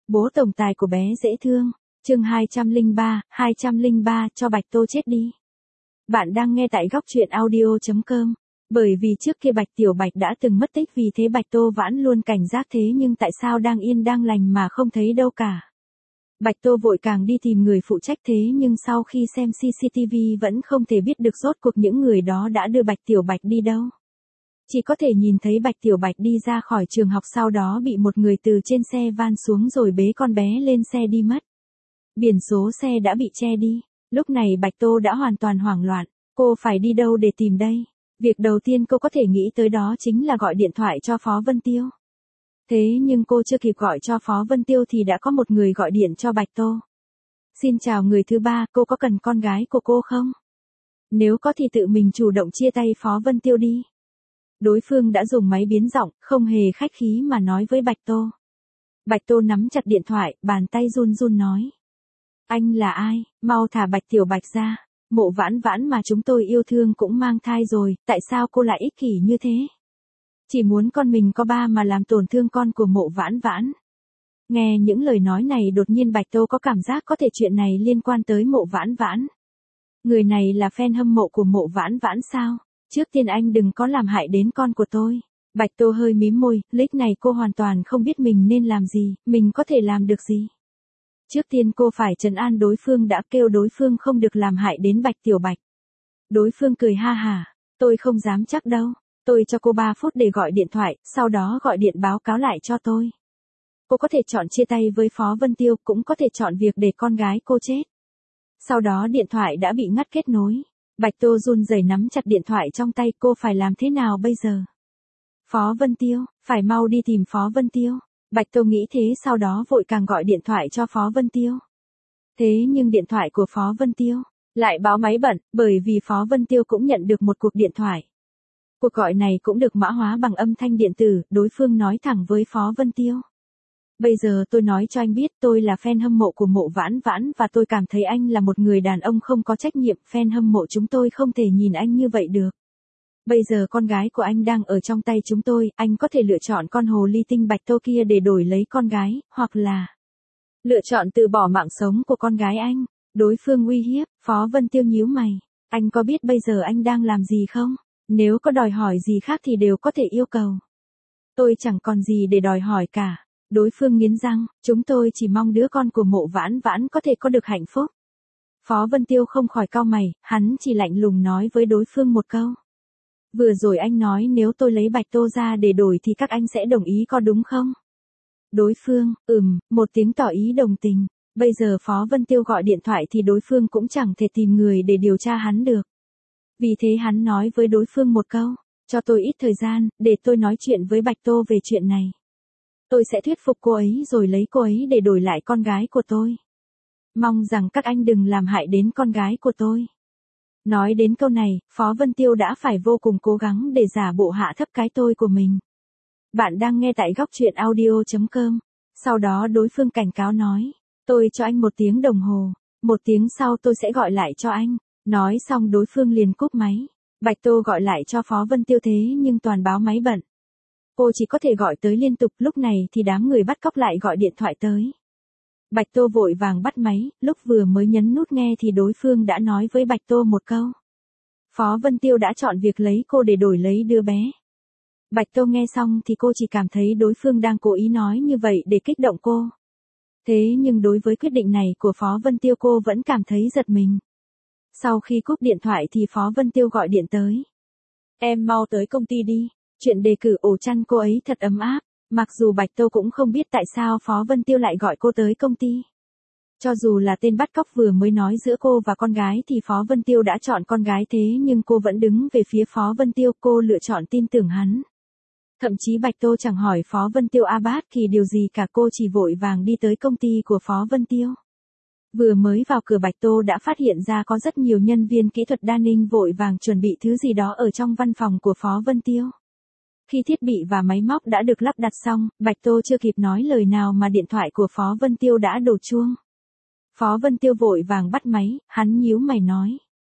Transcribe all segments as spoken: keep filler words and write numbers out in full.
Bố tổng tài của bé dễ thương. Chương hai trăm lẻ ba, hai trăm lẻ ba cho Bạch Tô chết đi. Bạn đang nghe tại góc truyện audio chấm com. Bởi vì trước kia Bạch Tiểu Bạch đã từng mất tích, vì thế Bạch Tô Vãn luôn cảnh giác, thế nhưng tại sao đang yên đang lành mà không thấy đâu cả. Bạch Tô vội càng đi tìm người phụ trách, thế nhưng sau khi xem xê xê tê vê vẫn không thể biết được rốt cuộc những người đó đã đưa Bạch Tiểu Bạch đi đâu. Chỉ có thể nhìn thấy Bạch Tiểu Bạch đi ra khỏi trường học, sau đó bị một người từ trên xe van xuống rồi bế con bé lên xe đi mất. Biển số xe đã bị che đi. Lúc này Bạch Tô đã hoàn toàn hoảng loạn. Cô phải đi đâu để tìm đây? Việc đầu tiên cô có thể nghĩ tới đó chính là gọi điện thoại cho Phó Vân Tiêu. Thế nhưng cô chưa kịp gọi cho Phó Vân Tiêu thì đã có một người gọi điện cho Bạch Tô. Xin chào người thứ ba, cô có cần con gái của cô không? Nếu có thì tự mình chủ động chia tay Phó Vân Tiêu đi. Đối phương đã dùng máy biến giọng, không hề khách khí mà nói với Bạch Tô. Bạch Tô nắm chặt điện thoại, bàn tay run run nói. Anh là ai? Mau thả Bạch Tiểu Bạch ra. Mộ Vãn Vãn mà chúng tôi yêu thương cũng mang thai rồi, tại sao cô lại ích kỷ như thế? Chỉ muốn con mình có ba mà làm tổn thương con của Mộ Vãn Vãn. Nghe những lời nói này đột nhiên Bạch Tô có cảm giác có thể chuyện này liên quan tới Mộ Vãn Vãn. Người này là fan hâm mộ của Mộ Vãn Vãn sao? Trước tiên anh đừng có làm hại đến con của tôi. Bạch Tô hơi mím môi, lúc này cô hoàn toàn không biết mình nên làm gì, mình có thể làm được gì. Trước tiên cô phải trấn an đối phương đã, kêu đối phương không được làm hại đến Bạch Tiểu Bạch. Đối phương cười ha hả, tôi không dám chắc đâu, tôi cho cô ba phút để gọi điện thoại, sau đó gọi điện báo cáo lại cho tôi. Cô có thể chọn chia tay với Phó Vân Tiêu, cũng có thể chọn việc để con gái cô chết. Sau đó điện thoại đã bị ngắt kết nối. Bạch Tô run rẩy nắm chặt điện thoại trong tay, cô phải làm thế nào bây giờ? Phó Vân Tiêu, phải mau đi tìm Phó Vân Tiêu. Bạch Tô nghĩ thế, sau đó vội càng gọi điện thoại cho Phó Vân Tiêu. Thế nhưng điện thoại của Phó Vân Tiêu lại báo máy bận, bởi vì Phó Vân Tiêu cũng nhận được một cuộc điện thoại. Cuộc gọi này cũng được mã hóa bằng âm thanh điện tử, đối phương nói thẳng với Phó Vân Tiêu. Bây giờ tôi nói cho anh biết, tôi là fan hâm mộ của Mộ Vãn Vãn và tôi cảm thấy anh là một người đàn ông không có trách nhiệm, fan hâm mộ chúng tôi không thể nhìn anh như vậy được. Bây giờ con gái của anh đang ở trong tay chúng tôi, anh có thể lựa chọn con hồ ly tinh Bạch Tô kia để đổi lấy con gái, hoặc là lựa chọn từ bỏ mạng sống của con gái anh. Đối phương uy hiếp. Phó Vân Tiêu nhíu mày. Anh có biết bây giờ anh đang làm gì không? Nếu có đòi hỏi gì khác thì đều có thể yêu cầu. Tôi chẳng còn gì để đòi hỏi cả. Đối phương nghiến răng, chúng tôi chỉ mong đứa con của Mộ Vãn Vãn có thể có được hạnh phúc. Phó Vân Tiêu không khỏi cau mày, hắn chỉ lạnh lùng nói với đối phương một câu. Vừa rồi anh nói nếu tôi lấy Bạch Tô ra để đổi thì các anh sẽ đồng ý có đúng không? Đối phương, ừm, một tiếng tỏ ý đồng tình. Bây giờ Phó Vân Tiêu gọi điện thoại thì đối phương cũng chẳng thể tìm người để điều tra hắn được. Vì thế hắn nói với đối phương một câu, cho tôi ít thời gian, để tôi nói chuyện với Bạch Tô về chuyện này. Tôi sẽ thuyết phục cô ấy rồi lấy cô ấy để đổi lại con gái của tôi. Mong rằng các anh đừng làm hại đến con gái của tôi. Nói đến câu này, Phó Vân Tiêu đã phải vô cùng cố gắng để giả bộ hạ thấp cái tôi của mình. Bạn đang nghe tại góc truyện audio chấm com. Sau đó đối phương cảnh cáo nói, tôi cho anh một tiếng đồng hồ, một tiếng sau tôi sẽ gọi lại cho anh. Nói xong đối phương liền cúp máy. Bạch Tô gọi lại cho Phó Vân Tiêu thế nhưng toàn báo máy bận. Cô chỉ có thể gọi tới liên tục, lúc này thì đám người bắt cóc lại gọi điện thoại tới. Bạch Tô vội vàng bắt máy, lúc vừa mới nhấn nút nghe thì đối phương đã nói với Bạch Tô một câu. Phó Vân Tiêu đã chọn việc lấy cô để đổi lấy đứa bé. Bạch Tô nghe xong thì cô chỉ cảm thấy đối phương đang cố ý nói như vậy để kích động cô. Thế nhưng đối với quyết định này của Phó Vân Tiêu cô vẫn cảm thấy giật mình. Sau khi cúp điện thoại thì Phó Vân Tiêu gọi điện tới. Em mau tới công ty đi, chuyện đề cử ổ chăn cô ấy thật ấm áp. Mặc dù Bạch Tô cũng không biết tại sao Phó Vân Tiêu lại gọi cô tới công ty. Cho dù là tên bắt cóc vừa mới nói giữa cô và con gái thì Phó Vân Tiêu đã chọn con gái, thế nhưng cô vẫn đứng về phía Phó Vân Tiêu, cô lựa chọn tin tưởng hắn. Thậm chí Bạch Tô chẳng hỏi Phó Vân Tiêu a bát kỳ điều gì cả, cô chỉ vội vàng đi tới công ty của Phó Vân Tiêu. Vừa mới vào cửa Bạch Tô đã phát hiện ra có rất nhiều nhân viên kỹ thuật đan ninh vội vàng chuẩn bị thứ gì đó ở trong văn phòng của Phó Vân Tiêu. Khi thiết bị và máy móc đã được lắp đặt xong, Bạch Tô chưa kịp nói lời nào mà điện thoại của Phó Vân Tiêu đã đổ chuông. Phó Vân Tiêu vội vàng bắt máy, hắn nhíu mày nói.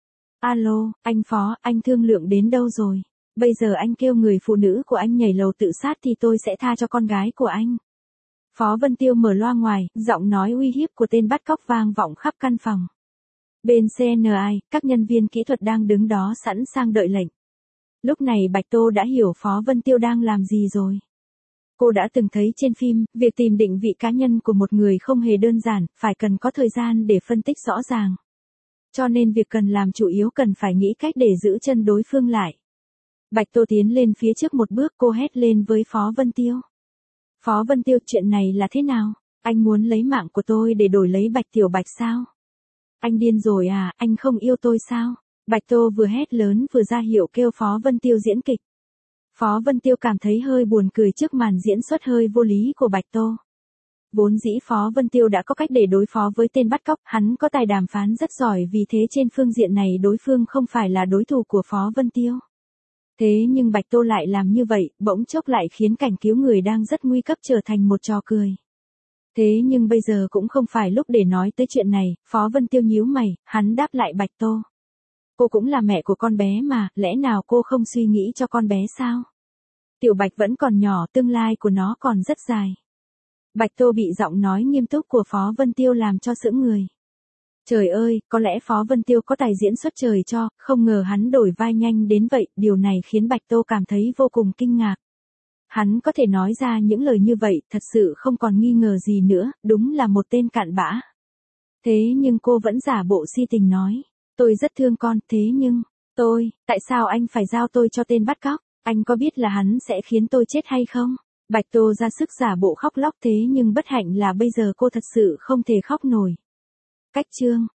Alo, anh Phó, anh thương lượng đến đâu rồi? Bây giờ anh kêu người phụ nữ của anh nhảy lầu tự sát thì tôi sẽ tha cho con gái của anh. Phó Vân Tiêu mở loa ngoài, giọng nói uy hiếp của tên bắt cóc vang vọng khắp căn phòng. Bên xê en i, các nhân viên kỹ thuật đang đứng đó sẵn sàng đợi lệnh. Lúc này Bạch Tô đã hiểu Phó Vân Tiêu đang làm gì rồi. Cô đã từng thấy trên phim, việc tìm định vị cá nhân của một người không hề đơn giản, phải cần có thời gian để phân tích rõ ràng. Cho nên việc cần làm chủ yếu cần phải nghĩ cách để giữ chân đối phương lại. Bạch Tô tiến lên phía trước một bước, cô hét lên với Phó Vân Tiêu. Phó Vân Tiêu, chuyện này là thế nào? Anh muốn lấy mạng của tôi để đổi lấy Bạch Tiểu Bạch sao? Anh điên rồi à, anh không yêu tôi sao? Bạch Tô vừa hét lớn vừa ra hiệu kêu Phó Vân Tiêu diễn kịch. Phó Vân Tiêu cảm thấy hơi buồn cười trước màn diễn xuất hơi vô lý của Bạch Tô. Vốn dĩ Phó Vân Tiêu đã có cách để đối phó với tên bắt cóc, hắn có tài đàm phán rất giỏi, vì thế trên phương diện này đối phương không phải là đối thủ của Phó Vân Tiêu. Thế nhưng Bạch Tô lại làm như vậy, bỗng chốc lại khiến cảnh cứu người đang rất nguy cấp trở thành một trò cười. Thế nhưng bây giờ cũng không phải lúc để nói tới chuyện này, Phó Vân Tiêu nhíu mày, hắn đáp lại Bạch Tô. Cô cũng là mẹ của con bé mà, lẽ nào cô không suy nghĩ cho con bé sao? Tiểu Bạch vẫn còn nhỏ, tương lai của nó còn rất dài. Bạch Tô bị giọng nói nghiêm túc của Phó Vân Tiêu làm cho sững người. Trời ơi, có lẽ Phó Vân Tiêu có tài diễn xuất trời cho, không ngờ hắn đổi vai nhanh đến vậy, điều này khiến Bạch Tô cảm thấy vô cùng kinh ngạc. Hắn có thể nói ra những lời như vậy, thật sự không còn nghi ngờ gì nữa, đúng là một tên cặn bã. Thế nhưng cô vẫn giả bộ si tình nói, tôi rất thương con, thế nhưng, tôi, tại sao anh phải giao tôi cho tên bắt cóc, anh có biết là hắn sẽ khiến tôi chết hay không? Bạch Tô ra sức giả bộ khóc lóc, thế nhưng bất hạnh là bây giờ cô thật sự không thể khóc nổi. Cách chương